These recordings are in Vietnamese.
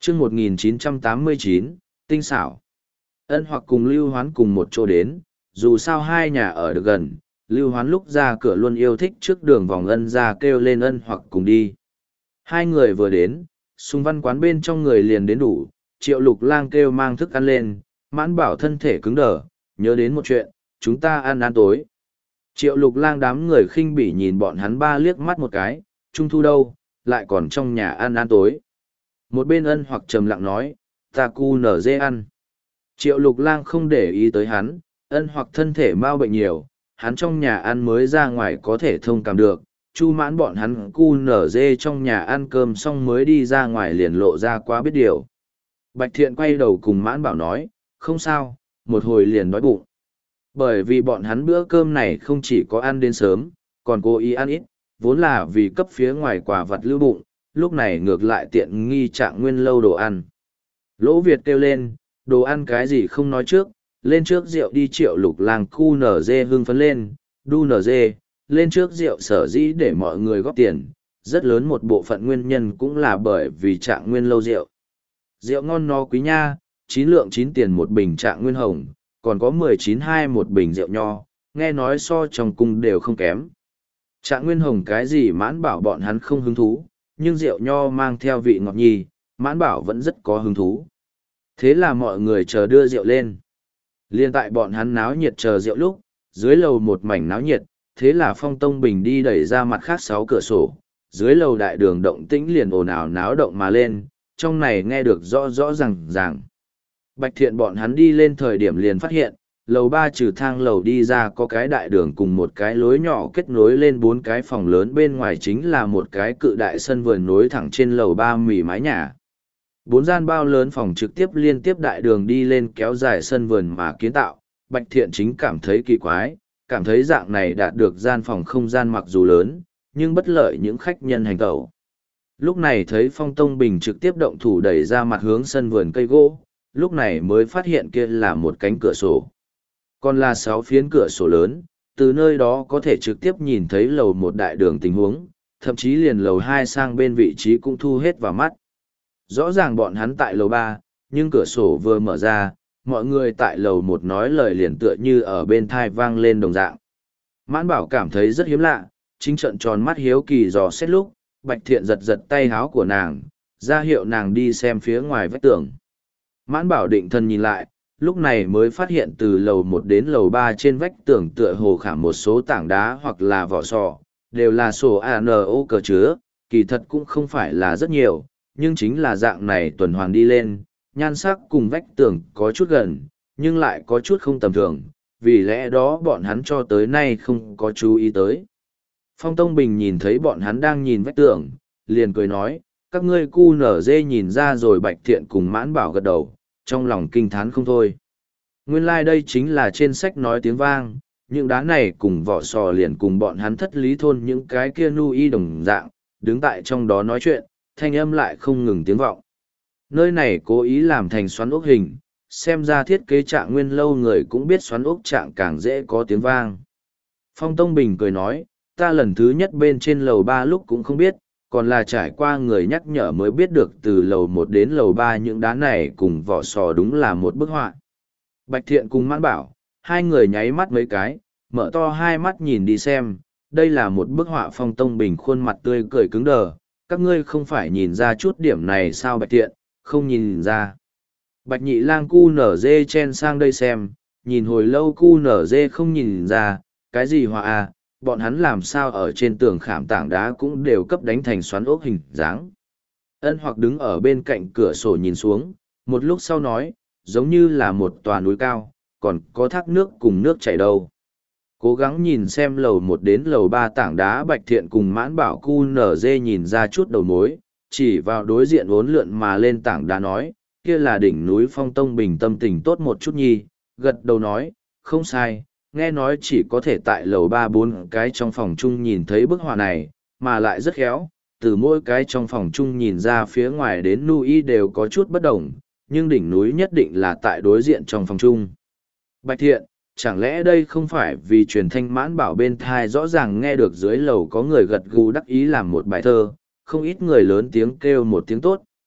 chương 1989, tinh xảo. Ân Hoặc cùng Lưu Hoán cùng một chỗ đến, dù sao hai nhà ở được gần, Lưu Hoán lúc ra cửa luôn yêu thích trước đường vòng Ân ra kêu lên Ân Hoặc cùng đi. Hai người vừa đến, Sùng Văn quán bên trong người liền đến đủ, Triệu Lục Lang kêu mang thức ăn lên, Mãn Bảo thân thể cứng đờ, nhớ đến một chuyện, chúng ta ăn tối. Triệu Lục Lang đám người khinh bỉ nhìn bọn hắn ba liếc mắt một cái, Trung thu đâu, lại còn trong nhà ăn tối. Một bên Ân Hoặc trầm lặng nói, ta cu nở dê ăn. Triệu Lục Lang không để ý tới hắn, Ân Hoặc thân thể mau bệnh nhiều, hắn trong nhà ăn mới ra ngoài có thể thông cảm được. Chu Mãn bọn hắn cu nở dê trong nhà ăn cơm xong mới đi ra ngoài liền lộ ra quá biết điều. Bạch Thiện quay đầu cùng Mãn Bảo nói, không sao, một hồi liền đói bụng. Bởi vì bọn hắn bữa cơm này không chỉ có ăn đến sớm, còn cố ý ăn ít, vốn là vì cấp phía ngoài quả vật lưu bụng, lúc này ngược lại tiện nghi Trạng Nguyên lâu đồ ăn. Lỗ Việt kêu lên, đồ ăn cái gì không nói trước, lên trước rượu đi. Triệu Lục Lang cu nở dê hưng phấn lên, đu nở dê, lên trước rượu sở dĩ để mọi người góp tiền, rất lớn một bộ phận nguyên nhân cũng là bởi vì Trạng Nguyên lâu rượu. Rượu ngon nó quý nha, 9 lượng 9 tiền một bình Trạng Nguyên hồng, còn có 19-2 một bình rượu nho, nghe nói so trong cung đều không kém. Trạng Nguyên hồng cái gì Mãn Bảo bọn hắn không hứng thú, nhưng rượu nho mang theo vị ngọt nhì, Mãn Bảo vẫn rất có hứng thú. Thế là mọi người chờ đưa rượu lên. Liên tại bọn hắn náo nhiệt chờ rượu lúc, dưới lầu một mảnh náo nhiệt, thế là Phong Tông Bình đi đẩy ra mặt khác 6 cửa sổ, dưới lầu đại đường động tĩnh liền ồn ào náo động mà lên, trong này nghe được rõ rõ ràng. Bạch Thiện bọn hắn đi lên thời điểm liền phát hiện, lầu 3 trừ thang lầu đi ra có cái đại đường cùng một cái lối nhỏ kết nối lên 4 cái phòng lớn, bên ngoài chính là một cái cự đại sân vườn nối thẳng trên lầu 3 mỉ mái nhà. 4 gian bao lớn phòng trực tiếp liên tiếp đại đường đi lên kéo dài sân vườn mà kiến tạo. Bạch Thiện chính cảm thấy kỳ quái, cảm thấy dạng này đạt được gian phòng không gian mặc dù lớn, nhưng bất lợi những khách nhân hành tẩu. Lúc này thấy Phong Tông Bình trực tiếp động thủ đẩy ra mặt hướng sân vườn cây gỗ, lúc này mới phát hiện kia là một cánh cửa sổ. Còn là 6 phiến cửa sổ lớn, từ nơi đó có thể trực tiếp nhìn thấy lầu 1 đại đường tình huống, thậm chí liền lầu 2 sang bên vị trí cũng thu hết vào mắt. Rõ ràng bọn hắn tại lầu 3, nhưng cửa sổ vừa mở ra, mọi người tại lầu 1 nói lời liền tựa như ở bên thai vang lên đồng dạng. Mãn Bảo cảm thấy rất hiếm lạ, chính trận tròn mắt hiếu kỳ dò xét lúc, Bạch Thiện giật giật tay háo của nàng, ra hiệu nàng đi xem phía ngoài vách tường. Mãn Bảo định thần nhìn lại, lúc này mới phát hiện từ lầu 1 đến lầu 3 trên vách tường tựa hồ khảm một số tảng đá hoặc là vỏ sò, đều là sổ ANO cờ chứa, kỳ thật cũng không phải là rất nhiều, nhưng chính là dạng này tuần hoàn đi lên, nhan sắc cùng vách tường có chút gần, nhưng lại có chút không tầm thường, vì lẽ đó bọn hắn cho tới nay không có chú ý tới. Phong Tông Bình nhìn thấy bọn hắn đang nhìn vách tường, liền cười nói, các ngươi cu nở dê nhìn ra rồi. Bạch Thiện cùng Mãn Bảo gật đầu, trong lòng kinh thán không thôi. Nguyên lai đây chính là trên sách nói tiếng vang, những đá này cùng vỏ sò liền cùng bọn hắn Thất Lý thôn những cái kia nu y đồng dạng, đứng tại trong đó nói chuyện, thanh âm lại không ngừng tiếng vọng. Nơi này cố ý làm thành xoắn ốc hình, xem ra thiết kế Trạng Nguyên lâu người cũng biết xoắn ốc trạng càng dễ có tiếng vang. Phong Tông Bình cười nói, ta lần thứ nhất bên trên lầu 3 lúc cũng không biết, còn là trải qua người nhắc nhở mới biết được từ lầu 1 đến lầu 3 những đá này cùng vỏ sò đúng là một bức họa. Bạch Thiện cùng Mãn Bảo, hai người nháy mắt mấy cái, mở to hai mắt nhìn đi xem, đây là một bức họa. Phong Tông Bình khuôn mặt tươi cười cứng đờ, các ngươi không phải nhìn ra chút điểm này sao? Bạch Thiện, không nhìn ra. Bạch Nhị Lang cu nở dê chen sang đây xem, nhìn hồi lâu cu nở dê không nhìn ra, cái gì họa à, bọn hắn làm sao ở trên tường khảm tảng đá cũng đều cấp đánh thành xoắn ốc hình dáng. Ân Hoặc đứng ở bên cạnh cửa sổ nhìn xuống, một lúc sau nói, giống như là một tòa núi cao, còn có thác nước cùng nước chảy đâu. Cố gắng nhìn xem lầu 1 đến lầu 3 tảng đá. Bạch Thiện cùng Mãn Bảo cu nở dê nhìn ra chút đầu mối, chỉ vào đối diện uốn lượn mà lên tảng đá nói, kia là đỉnh núi. Phong Tông Bình tâm tình tốt một chút nhi, gật đầu nói, không sai, nghe nói chỉ có thể tại lầu 3-4 cái trong phòng chung nhìn thấy bức họa này, mà lại rất khéo, từ mỗi cái trong phòng chung nhìn ra phía ngoài đến núi đều có chút bất đồng, nhưng đỉnh núi nhất định là tại đối diện trong phòng chung. Bạch Thiện, chẳng lẽ đây không phải vì truyền thanh? Mãn Bảo bên thai rõ ràng nghe được dưới lầu có người gật gù đắc ý làm một bài thơ, không ít người lớn tiếng kêu một tiếng tốt,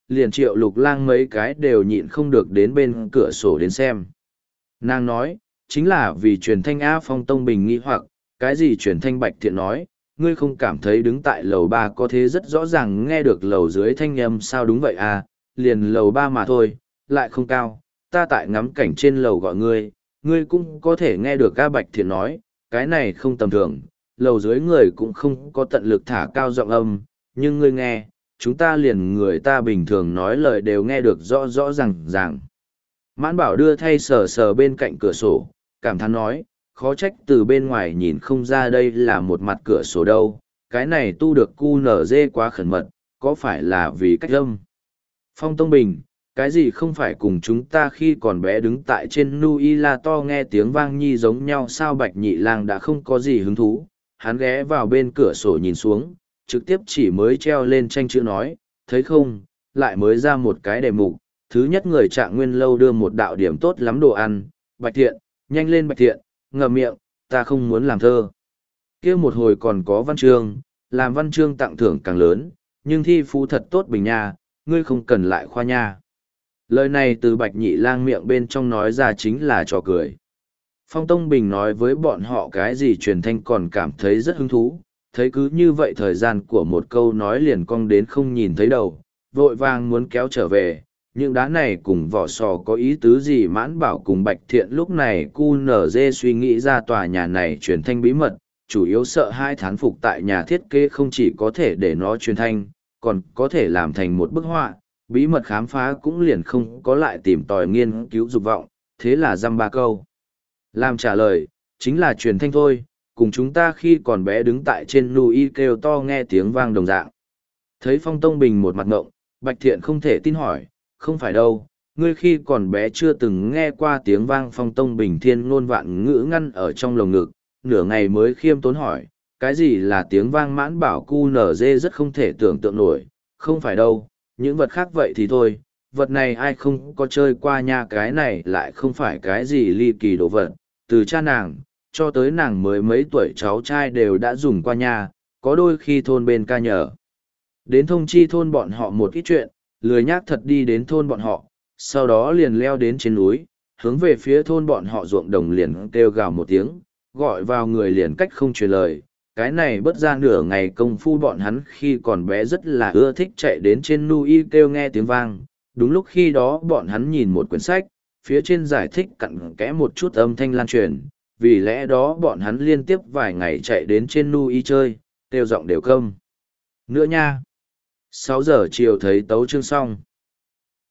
liền Triệu Lục Lang mấy cái đều nhịn không được đến bên cửa sổ đến xem. Nàng nói, chính là vì truyền thanh A. Phong Tông Bình nghi hoặc, cái gì truyền thanh Bạch Thiện nói, ngươi không cảm thấy đứng tại lầu ba có thế rất rõ ràng nghe được lầu dưới thanh âm sao? Đúng vậy à, liền lầu ba mà thôi, lại không cao, ta tại ngắm cảnh trên lầu gọi ngươi, ngươi cũng có thể nghe được A. Bạch Thiện nói, cái này không tầm thường, lầu dưới người cũng không có tận lực thả cao giọng âm, nhưng ngươi nghe, chúng ta liền người ta bình thường nói lời đều nghe được rõ rõ ràng. Mãn Bảo đưa thay sờ sờ bên cạnh cửa sổ, cảm thán nói, khó trách từ bên ngoài nhìn không ra đây là một mặt cửa sổ đâu, cái này tu được QNZ quá khẩn mật, có phải là vì cách âm? Phong Tông Bình, cái gì không phải cùng chúng ta khi còn bé đứng tại trên nui la to nghe tiếng vang nhi giống nhau sao? Bạch Nhị Lang đã không có gì hứng thú, hắn ghé vào bên cửa sổ nhìn xuống, trực tiếp chỉ mới treo lên tranh chữ nói, thấy không, lại mới ra một cái đề mục, thứ nhất người Trạng Nguyên lâu đưa một đạo điểm tốt lắm đồ ăn, Bạch Thiện, nhanh lên Bạch Thiện, ngậm miệng, ta không muốn làm thơ. Kia một hồi còn có văn chương, làm văn chương tặng thưởng càng lớn, nhưng thi phú thật tốt Bình nha, ngươi không cần lại khoa nha. Lời này từ Bạch Nhị Lang miệng bên trong nói ra chính là trò cười. Phong Tông Bình nói với bọn họ cái gì truyền thanh còn cảm thấy rất hứng thú, thấy cứ như vậy thời gian của một câu nói liền cong đến không nhìn thấy đầu, vội vàng muốn kéo trở về. Những đá này cùng vỏ sò có ý tứ gì? Mãn Bảo cùng Bạch Thiện lúc này QNZ suy nghĩ ra tòa nhà này truyền thanh bí mật, chủ yếu sợ hai thán phục tại nhà thiết kế không chỉ có thể để nó truyền thanh, còn có thể làm thành một bức họa, bí mật khám phá cũng liền không có lại tìm tòi nghiên cứu dục vọng, thế là dăm ba câu. Làm trả lời, chính là truyền thanh thôi, cùng chúng ta khi còn bé đứng tại trên núi kêu to nghe tiếng vang đồng dạng. Thấy Phong Tông Bình một mặt ngộng, Bạch Thiện không thể tin hỏi, không phải đâu, ngươi khi còn bé chưa từng nghe qua tiếng vang? Phong Tông Bình thiên ngôn vạn ngữ ngăn ở trong lồng ngực, nửa ngày mới khiêm tốn hỏi, cái gì là tiếng vang? Mãn Bảo QNZ rất không thể tưởng tượng nổi, không phải đâu, những vật khác vậy thì thôi, vật này ai không có chơi qua nha, cái này lại không phải cái gì ly kỳ đồ vật, từ cha nàng, cho tới nàng mới mấy tuổi cháu trai đều đã dùng qua nha, có đôi khi thôn bên ca nhờ. Đến thông chi thôn bọn họ một ít chuyện, lười nhác thật đi đến thôn bọn họ, sau đó liền leo đến trên núi, hướng về phía thôn bọn họ ruộng đồng liền kêu gào một tiếng, gọi vào người liền cách không truyền lời. Cái này bất ra nửa ngày công phu bọn hắn khi còn bé rất là ưa thích chạy đến trên núi kêu nghe tiếng vang. Đúng lúc khi đó bọn hắn nhìn một quyển sách, phía trên giải thích cặn kẽ một chút âm thanh lan truyền, vì lẽ đó bọn hắn liên tiếp vài ngày chạy đến trên núi chơi, kêu giọng đều câm. Nữa nha. 6 giờ chiều thấy tấu chương xong.